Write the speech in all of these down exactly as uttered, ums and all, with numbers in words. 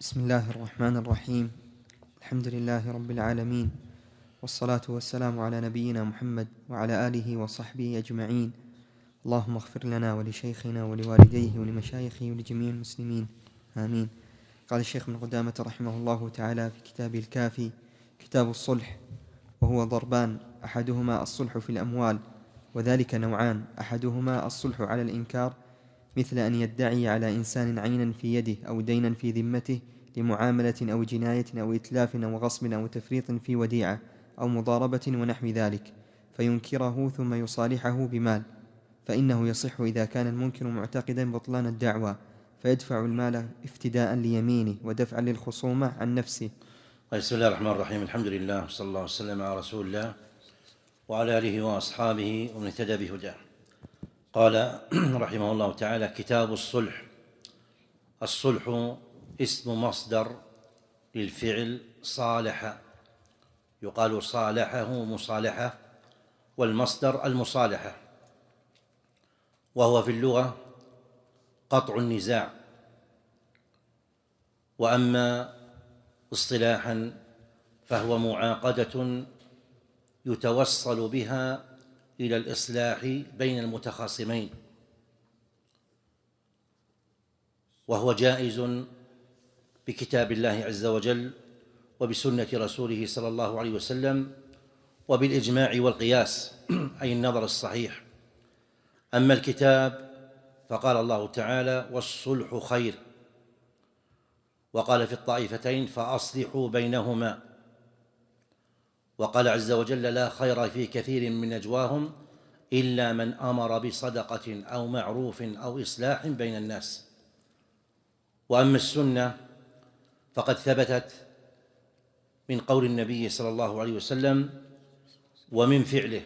بسم الله الرحمن الرحيم. الحمد لله رب العالمين، والصلاة والسلام على نبينا محمد وعلى آله وصحبه أجمعين. اللهم اغفر لنا ولشيخنا ولوالديه ولمشايخه ولجميع المسلمين، آمين. قال الشيخ ابن قدامة رحمه الله تعالى في كتابه الكافي: كتاب الصلح، وهو ضربان، أحدهما الصلح في الأموال، وذلك نوعان: أحدهما الصلح على الإنكار، مثل أن يدعي على إنسان عينا في يده أو دينا في ذمته لمعاملة أو جناية أو إتلاف أو غصب أو تفريط في وديعة أو مضاربة ونحو ذلك، فينكره ثم يصالحه بمال، فإنه يصح إذا كان المنكر معتقدا بطلان الدعوى، فيدفع المال افتداء ليمينه ودفعا للخصومة عن نفسه. بسم الله الرحمن الرحيم. الحمد لله، صلى الله وسلم على رسول الله وعلى آله وأصحابه ومن اهتدى بهداه. قال رحمه الله تعالى: كتاب الصلح. الصلح اسم مصدر للفعل صالح، يقال صالحه مصالحة، والمصدر المصالحة، وهو في اللغة قطع النزاع، وأما اصطلاحا فهو معاقدة يتوصل بها إلى الإصلاح بين المتخاصمين، وهو جائز بكتاب الله عز وجل وبسنة رسوله صلى الله عليه وسلم وبالإجماع والقياس، أي النظر الصحيح. أما الكتاب فقال الله تعالى: والصلح خير، وقال في الطائفتين: فأصلحوا بينهما، وقال عز وجل: لا خير في كثير من نجواهم إلا من أمر بصدقة أو معروف أو إصلاح بين الناس. وأما السنة فقد ثبتت من قول النبي صلى الله عليه وسلم ومن فعله،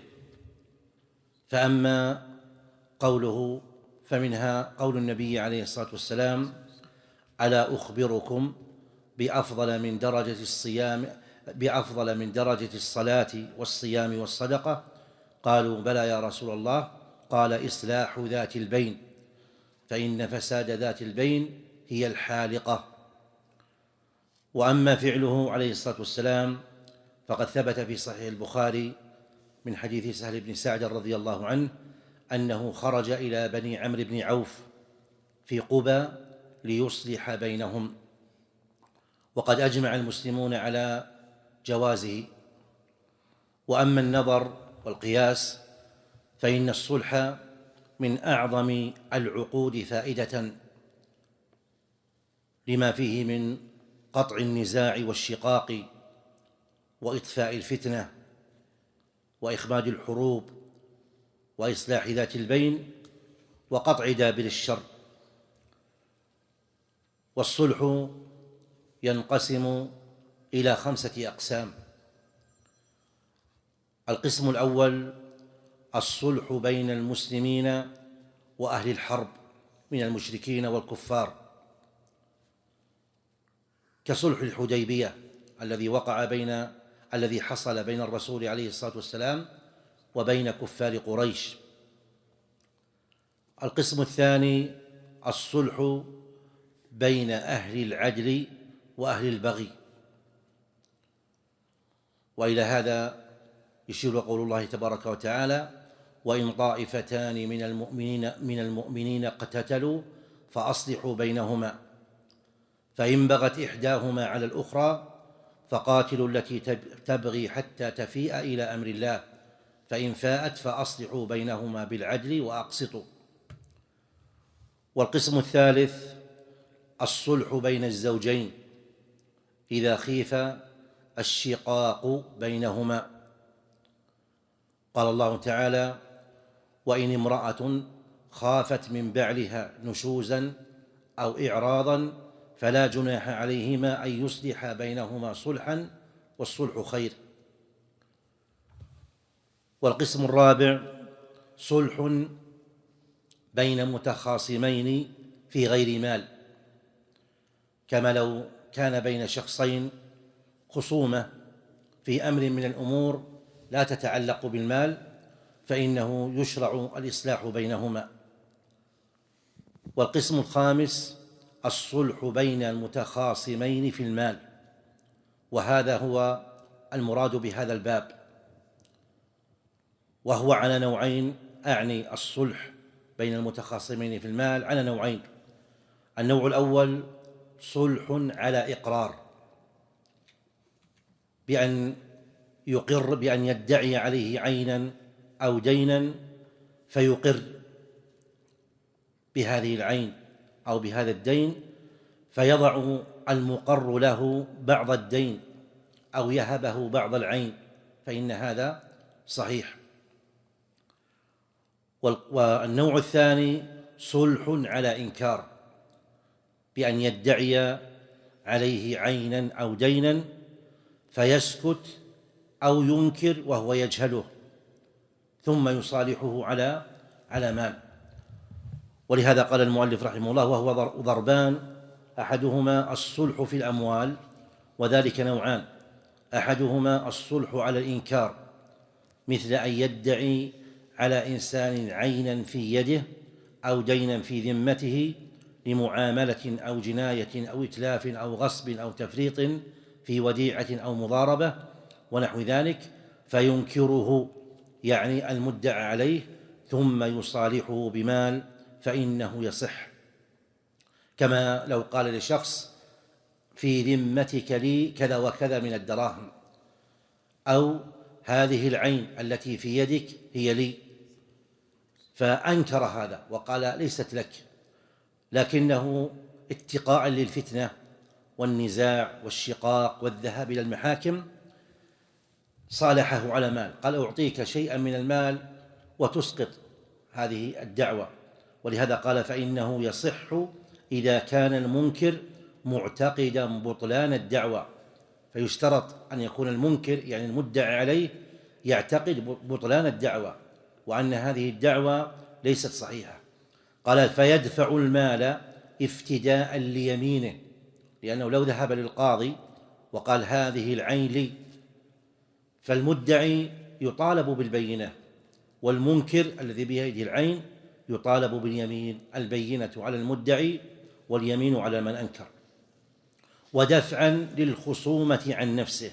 فأما قوله فمنها قول النبي عليه الصلاة والسلام: ألا أخبركم بأفضل من درجة الصيام بأفضل من درجة الصلاة والصيام والصدقة؟ قالوا: بلى يا رسول الله. قال: إصلاح ذات البين، فإن فساد ذات البين هي الحالقة. وأما فعله عليه الصلاة والسلام فقد ثبت في صحيح البخاري من حديث سهل بن سعد رضي الله عنه أنه خرج إلى بني عمرو بن عوف في قبى ليصلح بينهم، وقد أجمع المسلمون على جوازه. وأما النظر والقياس فإن الصلح من أعظم العقود فائدة، لما فيه من قطع النزاع والشقاق وإطفاء الفتنة وإخماد الحروب وإصلاح ذات البين وقطع دابر الشر. والصلح ينقسم إلى خمسة أقسام: القسم الأول الصلح بين المسلمين وأهل الحرب من المشركين والكفار، كصلح الحديبية الذي وقع بين الذي حصل بين الرسول عليه الصلاة والسلام وبين كفار قريش. القسم الثاني الصلح بين أهل العدل وأهل البغي، وإلى هذا يشير قول الله تبارك وتعالى: وإن طائفتان من المؤمنين من المؤمنين اقتتلوا فأصلحوا بينهما، فإن بغت إحداهما على الأخرى فقاتلوا التي تبغي حتى تفيء إلى أمر الله، فإن فاءت فأصلحوا بينهما بالعدل وأقسطوا. والقسم الثالث الصلح بين الزوجين إذا خيف الشقاق بينهما، قال الله تعالى: وإن امرأة خافت من بعلها نشوزا أو إعراضا فلا جناح عليهما أن يصلحا بينهما صلحا، والصلح خير. والقسم الرابع صلح بين متخاصمين في غير مال، كما لو كان بين شخصين خصومة في أمر من الأمور لا تتعلق بالمال، فإنه يشرع الإصلاح بينهما. والقسم الخامس الصلح بين المتخاصمين في المال، وهذا هو المراد بهذا الباب، وهو على نوعين. أعني الصلح بين المتخاصمين في المال على نوعين: النوع الأول صلح على إقرار، بأن يقر بأن يدعي عليه عينا أو دينا فيقر بهذه العين أو بهذا الدين، فيضع المقر له بعض الدين أو يهبه بعض العين، فإن هذا صحيح. والنوع الثاني صلح على إنكار، بأن يدعي عليه عينا أو دينا فيسكت أو ينكر وهو يجهله، ثم يصالحه على على مال. ولهذا قال المؤلف رحمه الله: وهو ضربان، أحدهما الصلح في الأموال، وذلك نوعان: أحدهما الصلح على الإنكار، مثل أن يدعي على إنسان عينا في يده أو دينا في ذمته لمعاملة أو جناية أو إتلاف أو غصب أو تفريط في وديعة أو مضاربة ونحو ذلك، فينكره يعني المدعى عليه ثم يصالحه بمال، فإنه يصح. كما لو قال لشخص: في ذمتك لي كذا وكذا من الدراهم، أو هذه العين التي في يدك هي لي، فأنكر هذا وقال ليست لك، لكنه اتقاء للفتنة والنزاع والشقاق والذهاب إلى المحاكم صالحه على مال، قال: أعطيك شيئا من المال وتسقط هذه الدعوة. ولهذا قال: فإنه يصح إذا كان المنكر معتقدا بطلان الدعوة. فيشترط أن يكون المنكر يعني المدعى عليه يعتقد بطلان الدعوة وأن هذه الدعوة ليست صحيحة. قال: فيدفع المال افتداء ليمينه، لأنه لو ذهب للقاضي وقال هذه العين لي، فالمدعي يطالب بالبينة، والمنكر الذي بيده العين يطالب باليمين، البينة على المدعي واليمين على من أنكر. ودفعا للخصومة عن نفسه،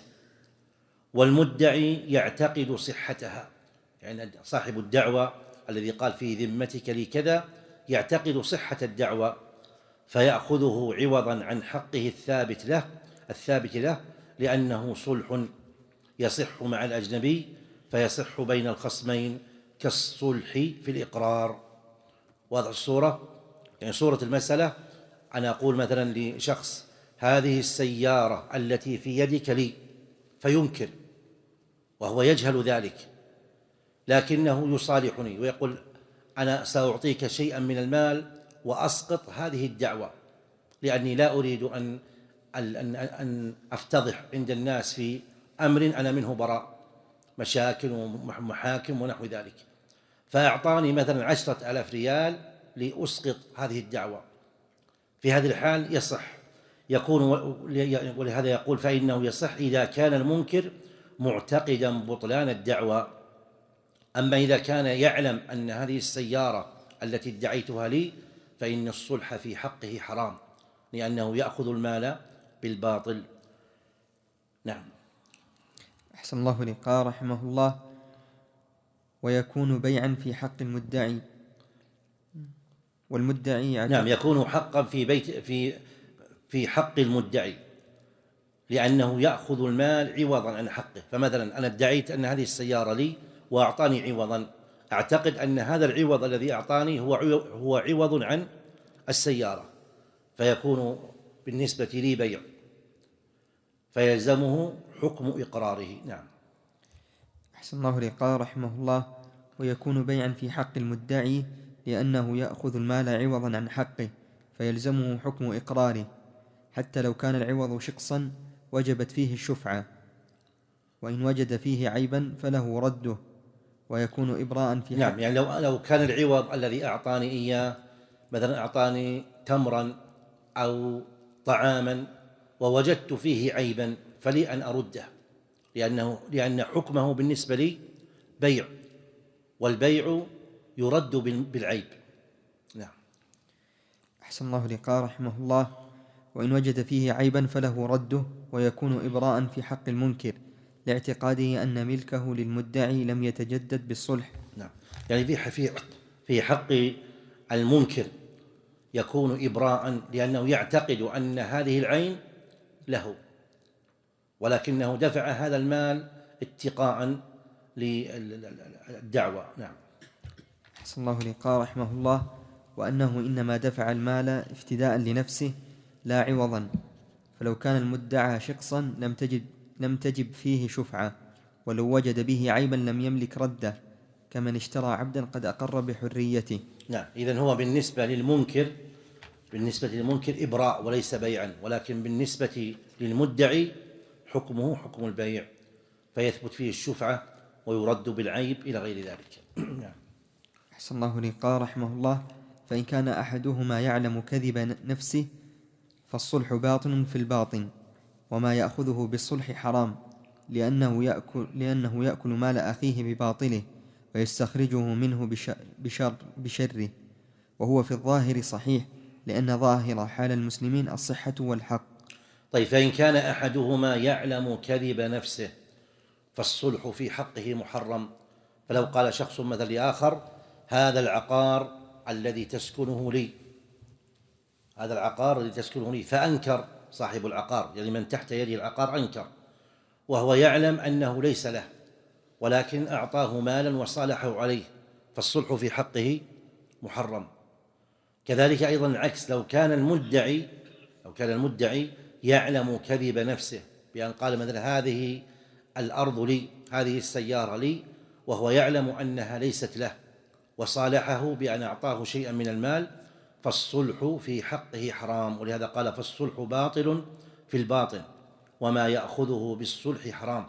والمدعي يعتقد صحتها، يعني صاحب الدعوة الذي قال في ذمتك لي كذا يعتقد صحة الدعوة، فيأخذه عوضا عن حقه الثابت له الثابت له لأنه صلح يصح مع الأجنبي، فيصح بين الخصمين كالصلح في الإقرار. واضح الصورة؟ يعني صورة المسألة أنا أقول مثلا لشخص: هذه السيارة التي في يدك لي، فينكر وهو يجهل ذلك، لكنه يصالحني ويقول: أنا سأعطيك شيئا من المال وأسقط هذه الدعوة، لأني لا أريد أن أن أن أفتضح عند الناس في أمر أنا منه براء، مشاكل ومحاكم ونحو ذلك. فأعطاني مثلا عشرة آلاف ريال لأسقط هذه الدعوة. في هذه الحال يصح، يكون، ولهذا يقول: فإنه يصح إذا كان المنكر معتقدا بطلان الدعوة. أما إذا كان يعلم أن هذه السيارة التي ادعيتها لي، فإن الصلح في حقه حرام، لأنه يأخذ المال بالباطل. نعم. أحسن الله إليك. قال رحمه الله: ويكون بيعا في حق المدعي، والمدعي يعتقد. نعم، يكون حقا في بيت في في حق المدعي، لأنه يأخذ المال عوضا عن حقه. فمثلا أنا ادعيت أن هذه السيارة لي وأعطاني عوضا، أعتقد أن هذا العوض الذي أعطاني هو هو عوض عن السيارة، فيكون بالنسبة لي بيع، فيلزمه حكم إقراره. نعم. أحسن الله إليك. قال رحمه الله: ويكون بيعا في حق المدعي لأنه يأخذ المال عوضا عن حقه، فيلزمه حكم إقراره، حتى لو كان العوض شقصا وجبت فيه الشفعة، وإن وجد فيه عيبا فله رده، ويكون إبراء في حق. نعم، يعني لو لو كان العوض الذي أعطاني إياه مثلا أعطاني تمرا أو طعاما ووجدت فيه عيبا، فلي أن أرده، لأنه لأن حكمه بالنسبة لي بيع، والبيع يرد بالعيب. نعم. أحسن الله إليك. قال رحمه الله: وإن وجد فيه عيبا فله رده ويكون إبراء في حق المنكر لاعتقاده أن ملكه للمدعي لم يتجدد بالصلح. نعم، يعني في في حق المنكر يكون إبراء لأنه يعتقد أن هذه العين له، ولكنه دفع هذا المال اتقاء للدعوة. نعم. أحسن الله إليك. قال رحمه الله: وأنه إنما دفع المال افتداء لنفسه لا عوضا، فلو كان المدعى شخصا لم تجد لم تجب فيه شفعة، ولو وجد به عيبا لم يملك رده، كمن اشترى عبدا قد أقر بحريته. نعم، إذن هو بالنسبة للمنكر بالنسبة للمنكر إبراء وليس بيعا، ولكن بالنسبة للمدعي حكمه حكم البيع، فيثبت فيه الشفعة ويرد بالعيب إلى غير ذلك. نعم. أحسن الله إليك. قال رحمه الله: فإن كان أحدهما يعلم كذب نفسه فالصلح باطن في الباطن، وما يأخذه بالصلح حرام، لأنه يأكل, لأنه يأكل مال أخيه بباطله ويستخرجه منه بشر بشره، وهو في الظاهر صحيح، لأن ظاهر حال المسلمين الصحة والحق. طيب، فإن كان أحدهما يعلم كذب نفسه فالصلح في حقه محرم. فلو قال شخص مثلا لآخر: هذا العقار الذي تسكنه لي هذا العقار الذي تسكنه لي فأنكر صاحب العقار، يعني من تحت يده العقار أنكر، وهو يعلم أنه ليس له، ولكن أعطاه مالا وصالحه عليه، فالصلح في حقه محرم. كذلك أيضا العكس، لو كان المدعي لو كان المدعي يعلم كذب نفسه بأن قال مثلا: هذه الأرض لي، هذه السيارة لي، وهو يعلم أنها ليست له، وصالحه بأن أعطاه شيئا من المال، فالصلح في حقه حرام. ولهذا قال: فالصلح باطل في الباطن، وما يأخذه بالصلح حرام.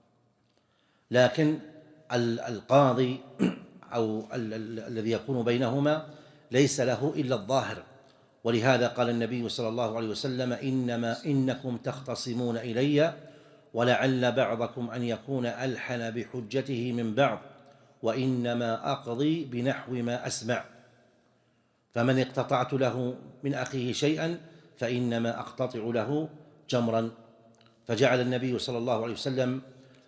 لكن القاضي أو الذي يكون بينهما ليس له إلا الظاهر، ولهذا قال النبي صلى الله عليه وسلم: إنما إنكم تختصمون إلي ولعل بعضكم أن يكون ألحن بحجته من بعض، وإنما أقضي بنحو ما أسمع، فمن اقتطعت له من أخيه شيئا فإنما أقتطع له جمرا. فجعل النبي صلى الله عليه وسلم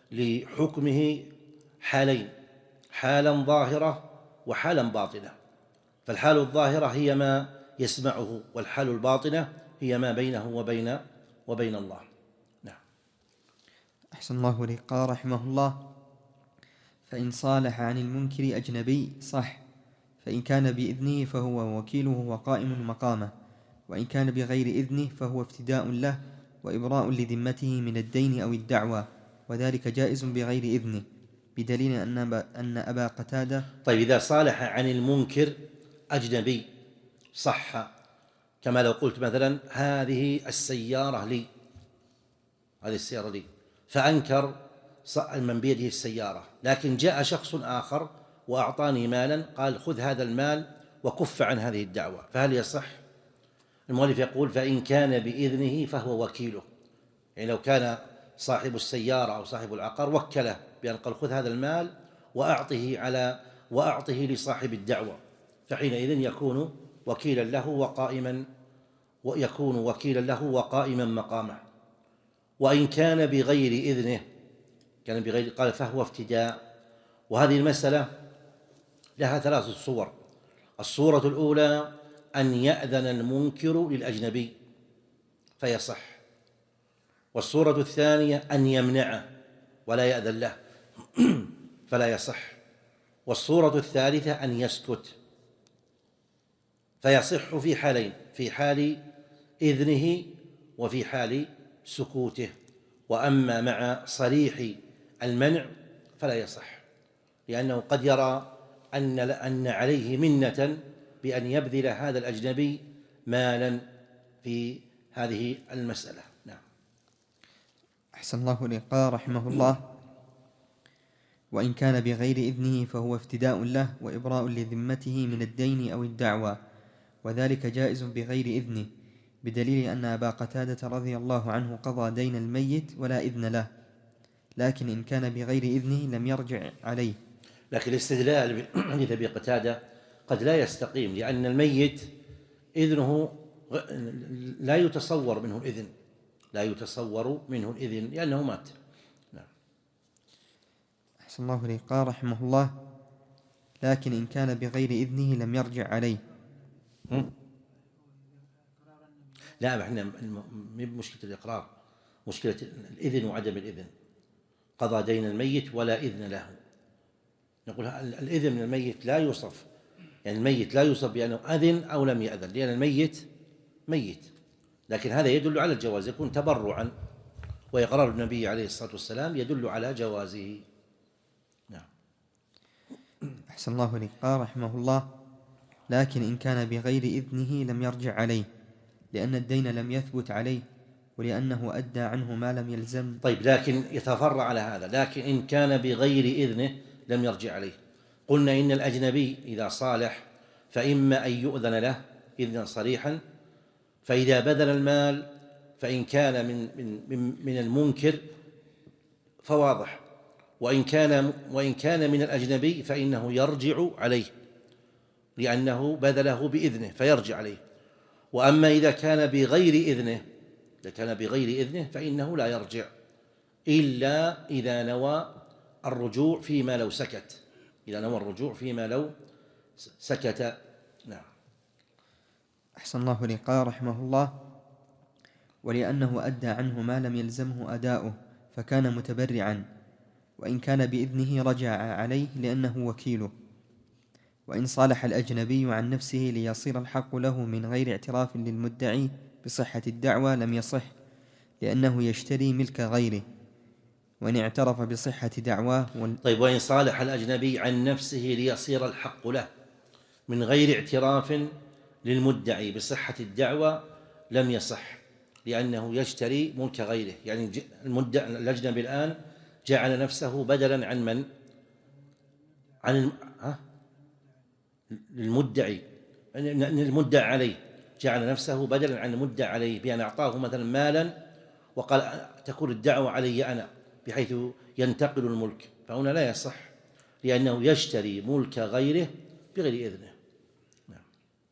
لحكمه حالين: حالا ظاهرة وحالا باطنة. فالحال الظاهرة هي ما يسمعه، والحال الباطنة هي ما بينه وبين وبين الله. نعم. أحسن الله إليك. قال رحمه الله: فإن صالح عن المنكر أجنبي صح، فإن كان بإذنه فهو وكيله وقائم مقامه، وإن كان بغير إذنه فهو افتداء له وإبراء لذمته من الدين أو الدعوى، وذلك جائز بغير إذنه، بدليل أن أبا قتادة. طيب، إذا صالح عن المنكر أجنبي صح، كما لو قلت مثلا: هذه السيارة لي هذه السيارة لي فأنكر من بيده السيارة، لكن جاء شخص آخر وأعطاني مالا، قال: خذ هذا المال وكف عن هذه الدعوة، فهل يصح؟ المؤلف يقول: فإن كان بإذنه فهو وكيله. يعني لو كان صاحب السيارة أو صاحب العقار وكله بأن قال: خذ هذا المال وأعطه على وأعطه لصاحب الدعوة، فحينئذ يكون وكيلا له وقائما ويكون وكيلا له وقائما مقامه. وإن كان بغير إذنه كان بغير قال فهو افتداء. وهذه المسألة لها ثلاث صور. الصورة الأولى أن يأذن المنكر للأجنبي فيصح، والصورة الثانية أن يمنعه ولا يأذن له فلا يصح، والصورة الثالثة أن يسكت فيصح في حالين: في حال إذنه وفي حال سكوته. وأما مع صريح المنع فلا يصح، لأنه قد يرى أن أن عليه منة بأن يبذل هذا الأجنبي مالا في هذه المسألة. نعم. أحسن الله إليك. قال رحمه الله: وإن كان بغير إذنه فهو افتداء له وإبراء لذمته من الدين أو الدعوى، وذلك جائز بغير إذنه، بدليل أن أبا قتادة رضي الله عنه قضى دين الميت ولا إذن له، لكن إن كان بغير إذنه لم يرجع عليه. لكن الاستدلال بحديث أبي قتادة قد لا يستقيم، لأن الميت إذنه لا يتصور منه الإذن، لا يتصور منه الإذن لأنه مات. نعم. أحسن الله إليك. قال رحمه الله: لكن إن كان بغير إذنه لم يرجع عليه. هم؟ لا، احنا مو بمشكلة الإقرار، مشكلة الإذن وعدم الإذن. قضى دين الميت ولا إذن له، نقول الإذن من الميت لا يوصف، يعني الميت لا يوصف بأنه أذن أو لم يأذن، لأن الميت ميت، لكن هذا يدل على الجواز، يكون تبرعا، وإقرار النبي عليه الصلاة والسلام يدل على جوازه. نعم. أحسن الله إليك. قال رحمه الله: لكن إن كان بغير إذنه لم يرجع عليه، لأن الدين لم يثبت عليه، ولأنه أدى عنه ما لم يلزم. طيب، لكن يتفرع على هذا، لكن إن كان بغير إذنه لم يرجع عليه. قلنا إن الأجنبي إذا صالح فإما أن يؤذن له إذنا صريحا، فإذا بذل المال فإن كان من من من المنكر فواضح، وإن كان وإن كان من الأجنبي فإنه يرجع عليه، لأنه بذله بإذنه فيرجع عليه. وأما إذا كان بغير إذنه إذا كان بغير إذنه فإنه لا يرجع، إلا إذا نوى الرجوع فيما لو سكت، إذا نوى الرجوع فيما لو سكت. نعم. أحسن الله إليك. قال رحمه الله: ولأنه أدى عنه ما لم يلزمه أداؤه فكان متبرعا، وإن كان بإذنه رجع عليه لأنه وكيله. وإن صالح الأجنبي عن نفسه ليصير الحق له من غير اعتراف للمدعي بصحة الدعوى لم يصح، لأنه يشتري ملك غيره. وإن اعترف بصحة دعواه وال... طيب، وإن صالح الأجنبي عن نفسه ليصير الحق له من غير اعتراف للمدعي بصحة الدعوى لم يصح، لأنه يشتري ملك غيره. يعني المدعي الأجنبي الآن جعل نفسه بدلا عن من؟ عن الم... ها؟ للمدعي، المدعى عليه، جعل نفسه بدلا عن المدعى عليه بأن أعطاه مثلا مالا وقال تكون الدعوة علي أنا، بحيث ينتقل الملك، فهنا لا يصح، لأنه يشتري ملك غيره بغير إذنه. نعم.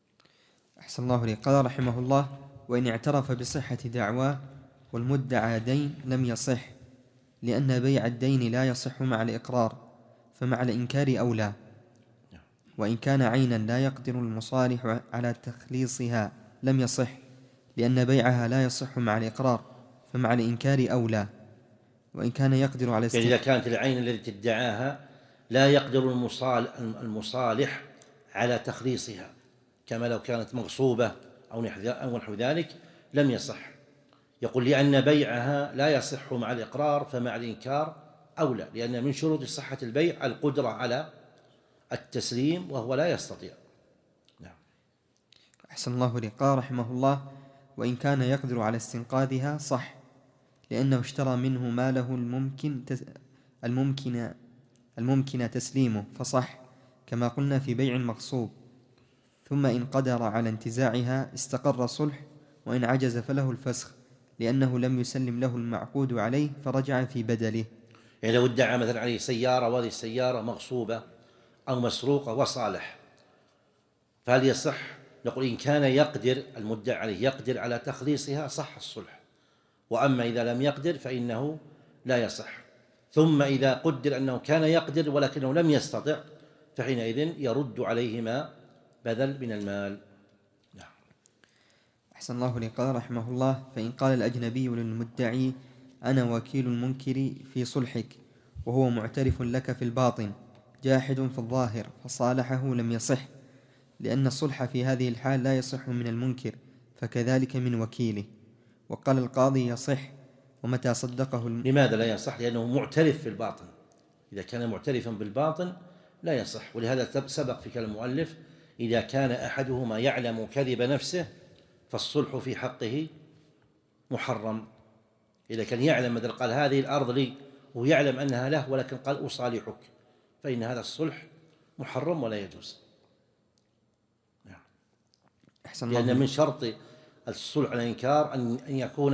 أحسن الله إليك. قال رحمه الله: وإن اعترف بصحة دعواه والمدعى دين لم يصح، لأن بيع الدين لا يصح مع الإقرار، فمع الإنكار أولى. وإن كان عينا لا يقدر المصالح على تخليصها لم يصح، لأن بيعها لا يصح مع الإقرار، فمع الإنكار أولى. وإن كان يقدر على يعني إذا كانت العين التي تدعاها لا يقدر المصالح على تخليصها، كما لو كانت مغصوبة أو نحو ذلك، لم يصح. يقول لأن بيعها لا يصح مع الإقرار، فمع الإنكار أولى، لأن من شروط صحة البيع القدرة على التسليم، وهو لا يستطيع. نعم. أحسن الله إليك. قال رحمه الله: وإن كان يقدر على استنقاذها صح، لأنه اشترى منه ما له الممكن تس... الممكن الممكن تسليمه فصح، كما قلنا في بيع المغصوب. ثم إن قدر على انتزاعها استقر صلح، وإن عجز فله الفسخ، لأنه لم يسلم له المعقود عليه فرجع في بدله. يعني لو ادعى مثلا عليه سيارة، وهذه السيارة مغصوبة أو مسروقة وصالح، فهل يصح؟ نقول إن كان يقدر المدعى عليه يقدر على تخليصها صح الصلح، وأما إذا لم يقدر فإنه لا يصح. ثم إذا قدر أنه كان يقدر ولكنه لم يستطع، فحينئذ يرد عليه ما بذل من المال. نعم. أحسن الله لي. قال رحمه الله: فإن قال الأجنبي للمدعي: أنا وكيل المنكر في صلحك، وهو معترف لك في الباطن جاحد في الظاهر، فصالحه لم يصح، لأن الصلح في هذه الحال لا يصح من المنكر، فكذلك من وكيله. وقال القاضي: يصح، ومتى صدقه الم... لماذا لا يصح؟ لأنه معترف في الباطن، إذا كان معترفا بالباطن لا يصح. ولهذا سبق في كلام المؤلف: إذا كان أحدهما يعلم كذب نفسه فالصلح في حقه محرم. إذا كان يعلم مثل قال هذه الأرض لي ويعلم أنها له، ولكن قال أصالحك، فإن هذا الصلح محرم ولا يجوز. نعم. أحسن لأن من شرط الصلح على الإنكار أن يكون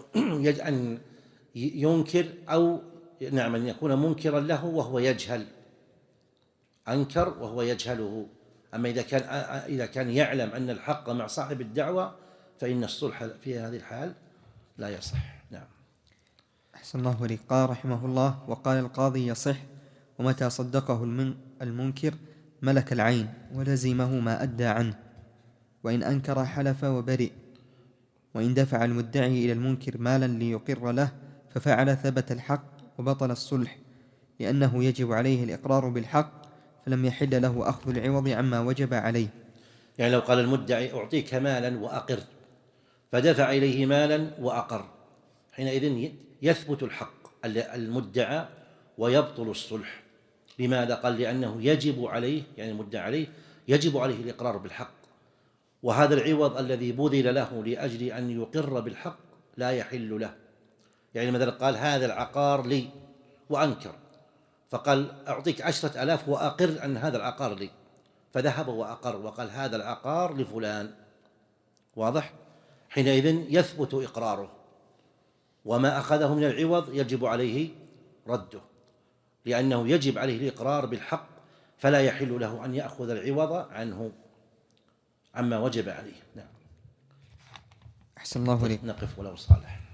أن ينكر أو نعم أن يكون منكرا له وهو يجهل، أنكر وهو يجهله أما إذا كان إذا كان يعلم أن الحق مع صاحب الدعوة فإن الصلح في هذه الحال لا يصح. نعم. أحسن الله إليك. قال رحمه الله: وقال القاضي: يصح، ومتى صدقه المنكر ملك العين ولزمه ما أدى عنه، وإن أنكر حلف وبرئ، وإن دفع المدعي إلى المنكر مالا ليقر له ففعل ثبت الحق وبطل الصلح، لأنه يجب عليه الإقرار بالحق، فلم يحل له أخذ العوض عما وجب عليه. يعني لو قال المدعي: أعطيك مالا وأقر، فدفع إليه مالا وأقر، حينئذ يثبت الحق المدعى ويبطل الصلح. لماذا؟ قال: لأنه يجب عليه، يعني المدعى عليه يجب عليه الإقرار بالحق، وهذا العوض الذي بذل له لأجل أن يقر بالحق لا يحل له. يعني مثلا قال: هذا العقار لي، وأنكر، فقال: أعطيك عشرة ألاف وأقر أن هذا العقار لي، فذهب وأقر وقال: هذا العقار لفلان. واضح؟ حينئذ يثبت إقراره، وما أخذه من العوض يجب عليه رده، لأنه يجب عليه الإقرار بالحق، فلا يحل له أن يأخذ العوض عنه عما وجب عليه. نعم. أحسن الله إليك. نقف ولو صالح.